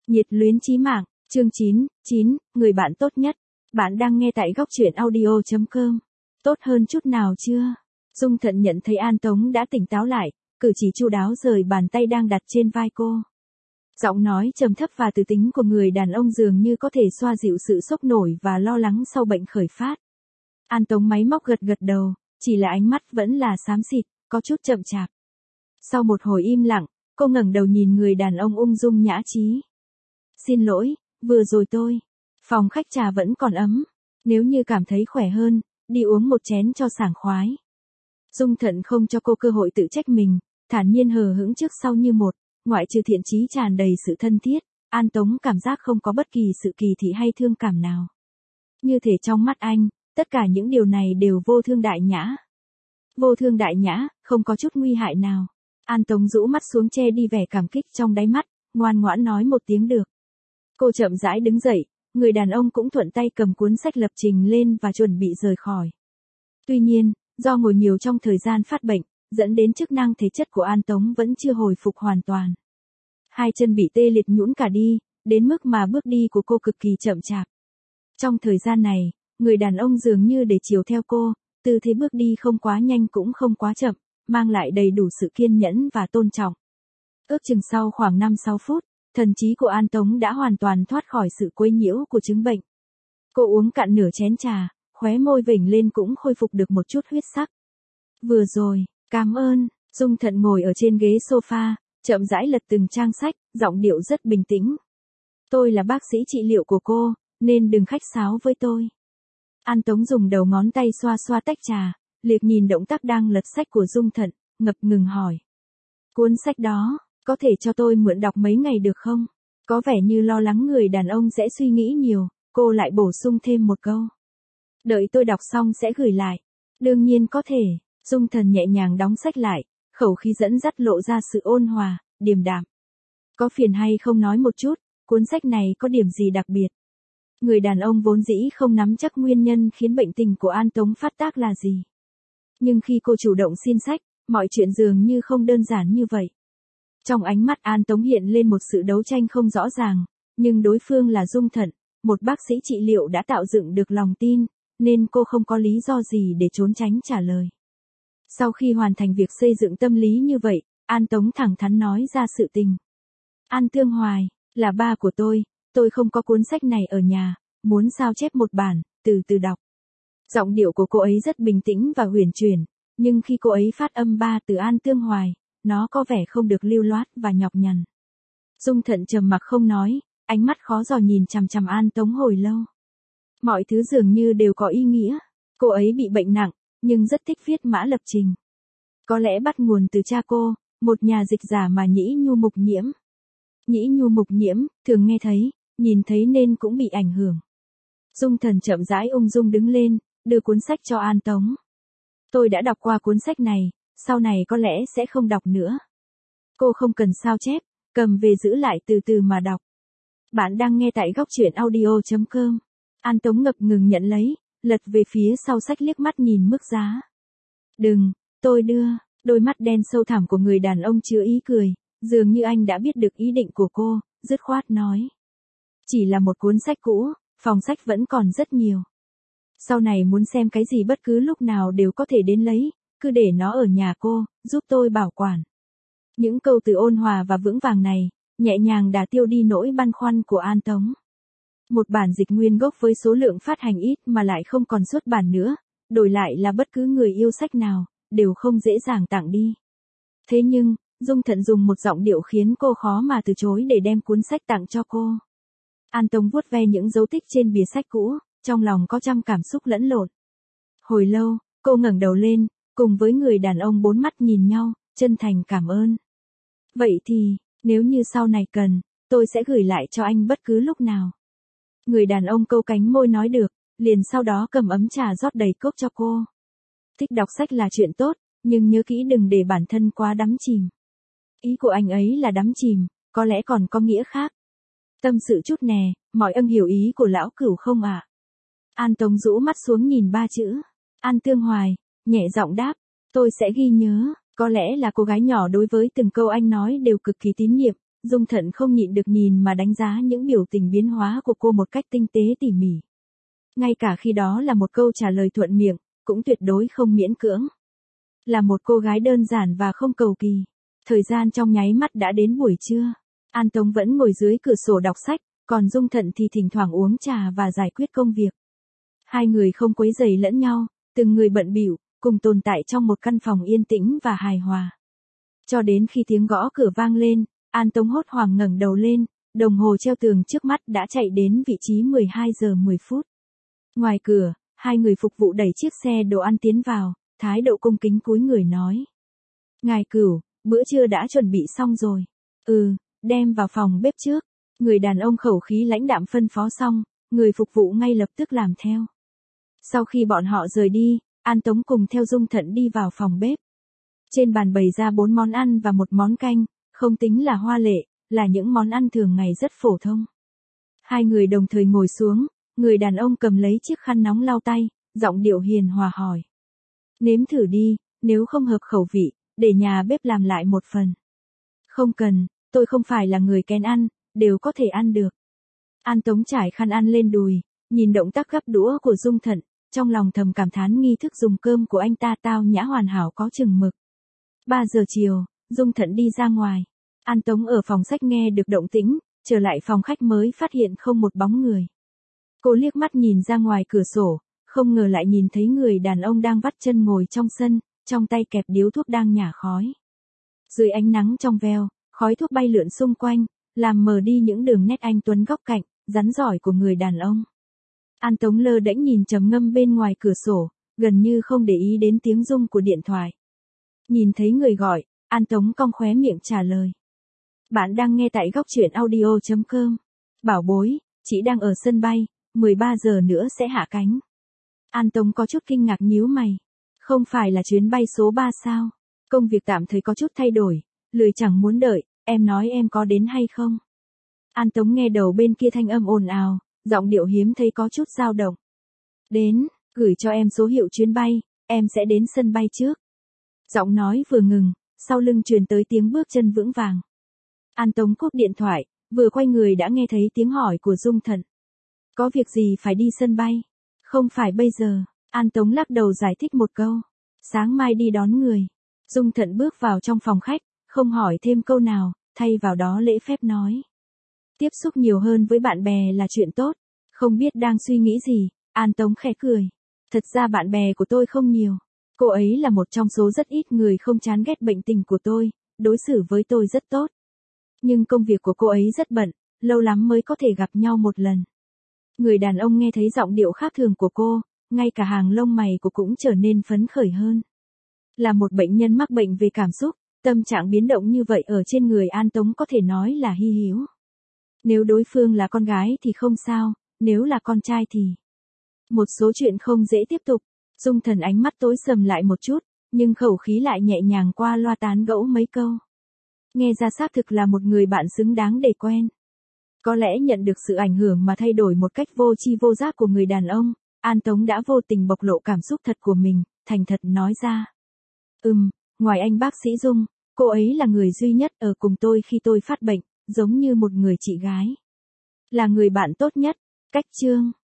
Nhiệt luyến chí mạng, chương 9, người bạn tốt nhất. Bạn đang nghe tại góc truyện audio.com. Tốt hơn chút nào chưa? Dung Thận nhận thấy An Tống đã tỉnh táo lại, cử chỉ chu đáo rời bàn tay đang đặt trên vai cô. Giọng nói trầm thấp và từ tính của người đàn ông dường như có thể xoa dịu sự sốc nổi và lo lắng sau bệnh khởi phát. An Tống máy móc gật gật đầu, chỉ là ánh mắt vẫn là xám xịt, có chút chậm chạp. Sau một hồi im lặng, cô ngẩng đầu nhìn người đàn ông ung dung nhã trí. Xin lỗi, vừa rồi phòng khách trà vẫn còn ấm. Nếu như cảm thấy khỏe hơn, đi uống một chén cho sảng khoái. Dung Thận không cho cô cơ hội tự trách mình, thản nhiên hờ hững trước sau như một, ngoại trừ thiện chí tràn đầy sự thân thiết, An Tống cảm giác không có bất kỳ sự kỳ thị hay thương cảm nào. Như thể trong mắt anh, tất cả những điều này đều vô thương đại nhã. Vô thương đại nhã, không có chút nguy hại nào. An Tống rũ mắt xuống che đi vẻ cảm kích trong đáy mắt, ngoan ngoãn nói một tiếng được. Cô chậm rãi đứng dậy, người đàn ông cũng thuận tay cầm cuốn sách lập trình lên và chuẩn bị rời khỏi. Tuy nhiên, do ngồi nhiều trong thời gian phát bệnh, dẫn đến chức năng thể chất của An Tống vẫn chưa hồi phục hoàn toàn. Hai chân bị tê liệt nhũn cả đi, đến mức mà bước đi của cô cực kỳ chậm chạp. Trong thời gian này, người đàn ông dường như để chiều theo cô, tư thế bước đi không quá nhanh cũng không quá chậm, mang lại đầy đủ sự kiên nhẫn và tôn trọng. Ước chừng sau khoảng 5-6 phút, thần trí của An Tống đã hoàn toàn thoát khỏi sự quấy nhiễu của chứng bệnh. Cô uống cạn nửa chén trà, khóe môi vểnh lên cũng khôi phục được một chút huyết sắc. Vừa rồi, cảm ơn. Dung Thận ngồi ở trên ghế sofa, chậm rãi lật từng trang sách, giọng điệu rất bình tĩnh. Tôi là bác sĩ trị liệu của cô, nên đừng khách sáo với tôi. An Tống dùng đầu ngón tay xoa xoa tách trà, liếc nhìn động tác đang lật sách của Dung Thận, ngập ngừng hỏi. Cuốn sách đó, có thể cho tôi mượn đọc mấy ngày được không? Có vẻ như lo lắng người đàn ông sẽ suy nghĩ nhiều, cô lại bổ sung thêm một câu. Đợi tôi đọc xong sẽ gửi lại. Đương nhiên có thể. Dung Thận nhẹ nhàng đóng sách lại, khẩu khí dẫn dắt lộ ra sự ôn hòa, điềm đạm. Có phiền hay không nói một chút, cuốn sách này có điểm gì đặc biệt? Người đàn ông vốn dĩ không nắm chắc nguyên nhân khiến bệnh tình của An Tống phát tác là gì. Nhưng khi cô chủ động xin sách, mọi chuyện dường như không đơn giản như vậy. Trong ánh mắt An Tống hiện lên một sự đấu tranh không rõ ràng, nhưng đối phương là Dung Thận, một bác sĩ trị liệu đã tạo dựng được lòng tin, nên cô không có lý do gì để trốn tránh trả lời. Sau khi hoàn thành việc xây dựng tâm lý như vậy, An Tống thẳng thắn nói ra sự tình. An Tương Hoài, là ba của tôi không có cuốn sách này ở nhà, muốn sao chép một bản, từ từ đọc. Giọng điệu của cô ấy rất bình tĩnh và huyền chuyển, nhưng khi cô ấy phát âm ba từ An Tương Hoài, nó có vẻ không được lưu loát và nhọc nhằn. Dung Thận trầm mặc không nói, ánh mắt khó dò nhìn chằm chằm An Tống hồi lâu. Mọi thứ dường như đều có ý nghĩa. Cô ấy bị bệnh nặng, nhưng rất thích viết mã lập trình. Có lẽ bắt nguồn từ cha cô, một nhà dịch giả mà Nhĩ Nhu Mục Nhiễm. Nhĩ Nhu Mục Nhiễm, thường nghe thấy, nhìn thấy nên cũng bị ảnh hưởng. Dung Thận chậm rãi ung dung đứng lên, đưa cuốn sách cho An Tống. Tôi đã đọc qua cuốn sách này, sau này có lẽ sẽ không đọc nữa. Cô không cần sao chép, cầm về giữ lại từ từ mà đọc. Bạn đang nghe tại góc truyện audio.com. An Tống ngập ngừng nhận lấy, lật về phía sau sách liếc mắt nhìn mức giá. Đừng, tôi đưa. Đôi mắt đen sâu thẳm của người đàn ông chứa ý cười, dường như anh đã biết được ý định của cô, dứt khoát nói. Chỉ là một cuốn sách cũ, phòng sách vẫn còn rất nhiều. Sau này muốn xem cái gì bất cứ lúc nào đều có thể đến lấy, cứ để nó ở nhà cô, giúp tôi bảo quản. Những câu từ ôn hòa và vững vàng này, nhẹ nhàng đã tiêu đi nỗi băn khoăn của An Tống. Một bản dịch nguyên gốc với số lượng phát hành ít mà lại không còn xuất bản nữa, đổi lại là bất cứ người yêu sách nào, đều không dễ dàng tặng đi. Thế nhưng, Dung Thận dùng một giọng điệu khiến cô khó mà từ chối để đem cuốn sách tặng cho cô. An Tống vuốt ve những dấu tích trên bìa sách cũ, trong lòng có trăm cảm xúc lẫn lộn. Hồi lâu, cô ngẩng đầu lên, cùng với người đàn ông bốn mắt nhìn nhau, chân thành cảm ơn. Vậy thì, nếu như sau này cần, tôi sẽ gửi lại cho anh bất cứ lúc nào. Người đàn ông câu cánh môi nói được, liền sau đó cầm ấm trà rót đầy cốc cho cô. Thích đọc sách là chuyện tốt, nhưng nhớ kỹ đừng để bản thân quá đắm chìm. Ý của anh ấy là đắm chìm, có lẽ còn có nghĩa khác. Tâm sự chút nè, mọi ân hiểu ý của lão cửu không ạ? An Tống rũ mắt xuống nhìn ba chữ. An Tương Hoài, nhẹ giọng đáp, tôi sẽ ghi nhớ. Có lẽ là cô gái nhỏ đối với từng câu anh nói đều cực kỳ tín nhiệm, Dung Thận không nhịn được nhìn mà đánh giá những biểu tình biến hóa của cô một cách tinh tế tỉ mỉ. Ngay cả khi đó là một câu trả lời thuận miệng, cũng tuyệt đối không miễn cưỡng. Là một cô gái đơn giản và không cầu kỳ. Thời gian trong nháy mắt đã đến buổi trưa. An Tống vẫn ngồi dưới cửa sổ đọc sách, còn Dung Thận thì thỉnh thoảng uống trà và giải quyết công việc. Hai người không quấy rầy lẫn nhau, từng người bận bịu, cùng tồn tại trong một căn phòng yên tĩnh và hài hòa. Cho đến khi tiếng gõ cửa vang lên, An Tống hốt hoảng ngẩng đầu lên, đồng hồ treo tường trước mắt đã chạy đến vị trí 12 giờ 10 phút. Ngoài cửa, hai người phục vụ đẩy chiếc xe đồ ăn tiến vào, thái độ cung kính cúi người nói. Ngài Cửu, bữa trưa đã chuẩn bị xong rồi. Đem vào phòng bếp trước. Người đàn ông khẩu khí lãnh đạm phân phó xong, người phục vụ ngay lập tức làm theo. Sau khi bọn họ rời đi, An Tống cùng theo Dung Thận đi vào phòng bếp. Trên bàn bày ra 4 món ăn và một món canh, không tính là hoa lệ, là những món ăn thường ngày rất phổ thông. Hai người đồng thời ngồi xuống, người đàn ông cầm lấy chiếc khăn nóng lau tay, giọng điệu hiền hòa hỏi. Nếm thử đi, nếu không hợp khẩu vị, để nhà bếp làm lại một phần. Không cần, tôi không phải là người kén ăn, đều có thể ăn được. An Tống trải khăn ăn lên đùi, nhìn động tác gắp đũa của Dung Thận, trong lòng thầm cảm thán nghi thức dùng cơm của anh ta tao nhã hoàn hảo có chừng mực. 3 giờ chiều, Dung Thận đi ra ngoài. An Tống ở phòng sách nghe được động tĩnh, trở lại phòng khách mới phát hiện không một bóng người. Cô liếc mắt nhìn ra ngoài cửa sổ, không ngờ lại nhìn thấy người đàn ông đang vắt chân ngồi trong sân, trong tay kẹp điếu thuốc đang nhả khói. Dưới ánh nắng trong veo, khói thuốc bay lượn xung quanh, làm mờ đi những đường nét anh tuấn góc cạnh, rắn giỏi của người đàn ông. An Tống lơ đễnh nhìn trầm ngâm bên ngoài cửa sổ, gần như không để ý đến tiếng rung của điện thoại. Nhìn thấy người gọi, An Tống cong khóe miệng trả lời. Bạn đang nghe tại góc truyện audio.com. Bảo bối, chị đang ở sân bay, 13 giờ nữa sẽ hạ cánh. An Tống có chút kinh ngạc nhíu mày. Không phải là chuyến bay số 3 sao? Công việc tạm thời có chút thay đổi, lười chẳng muốn đợi, em nói em có đến hay không? An Tống nghe đầu bên kia thanh âm ồn ào, giọng điệu hiếm thấy có chút dao động. Đến, gửi cho em số hiệu chuyến bay, em sẽ đến sân bay trước. Giọng nói vừa ngừng, sau lưng truyền tới tiếng bước chân vững vàng. An Tống cúp điện thoại, vừa quay người đã nghe thấy tiếng hỏi của Dung Thận. Có việc gì phải đi sân bay? Không phải bây giờ, An Tống lắc đầu giải thích một câu. Sáng mai đi đón người. Dung Thận bước vào trong phòng khách, không hỏi thêm câu nào, thay vào đó lễ phép nói. Tiếp xúc nhiều hơn với bạn bè là chuyện tốt, không biết đang suy nghĩ gì, An Tống khẽ cười. Thật ra bạn bè của tôi không nhiều. Cô ấy là một trong số rất ít người không chán ghét bệnh tình của tôi, đối xử với tôi rất tốt. Nhưng công việc của cô ấy rất bận, lâu lắm mới có thể gặp nhau một lần. Người đàn ông nghe thấy giọng điệu khác thường của cô, ngay cả hàng lông mày của cũng trở nên phấn khởi hơn. Là một bệnh nhân mắc bệnh về cảm xúc, tâm trạng biến động như vậy ở trên người An Tống có thể nói là hy hữu. Nếu đối phương là con gái thì không sao, nếu là con trai thì... Một số chuyện không dễ tiếp tục. Dung Thần ánh mắt tối sầm lại một chút, nhưng khẩu khí lại nhẹ nhàng qua loa tán gẫu mấy câu. Nghe ra xác thực là một người bạn xứng đáng để quen. Có lẽ nhận được sự ảnh hưởng mà thay đổi một cách vô tri vô giác của người đàn ông, An Tống đã vô tình bộc lộ cảm xúc thật của mình, thành thật nói ra. Ngoài anh bác sĩ Dung, cô ấy là người duy nhất ở cùng tôi khi tôi phát bệnh, giống như một người chị gái. Là người bạn tốt nhất. Cách chương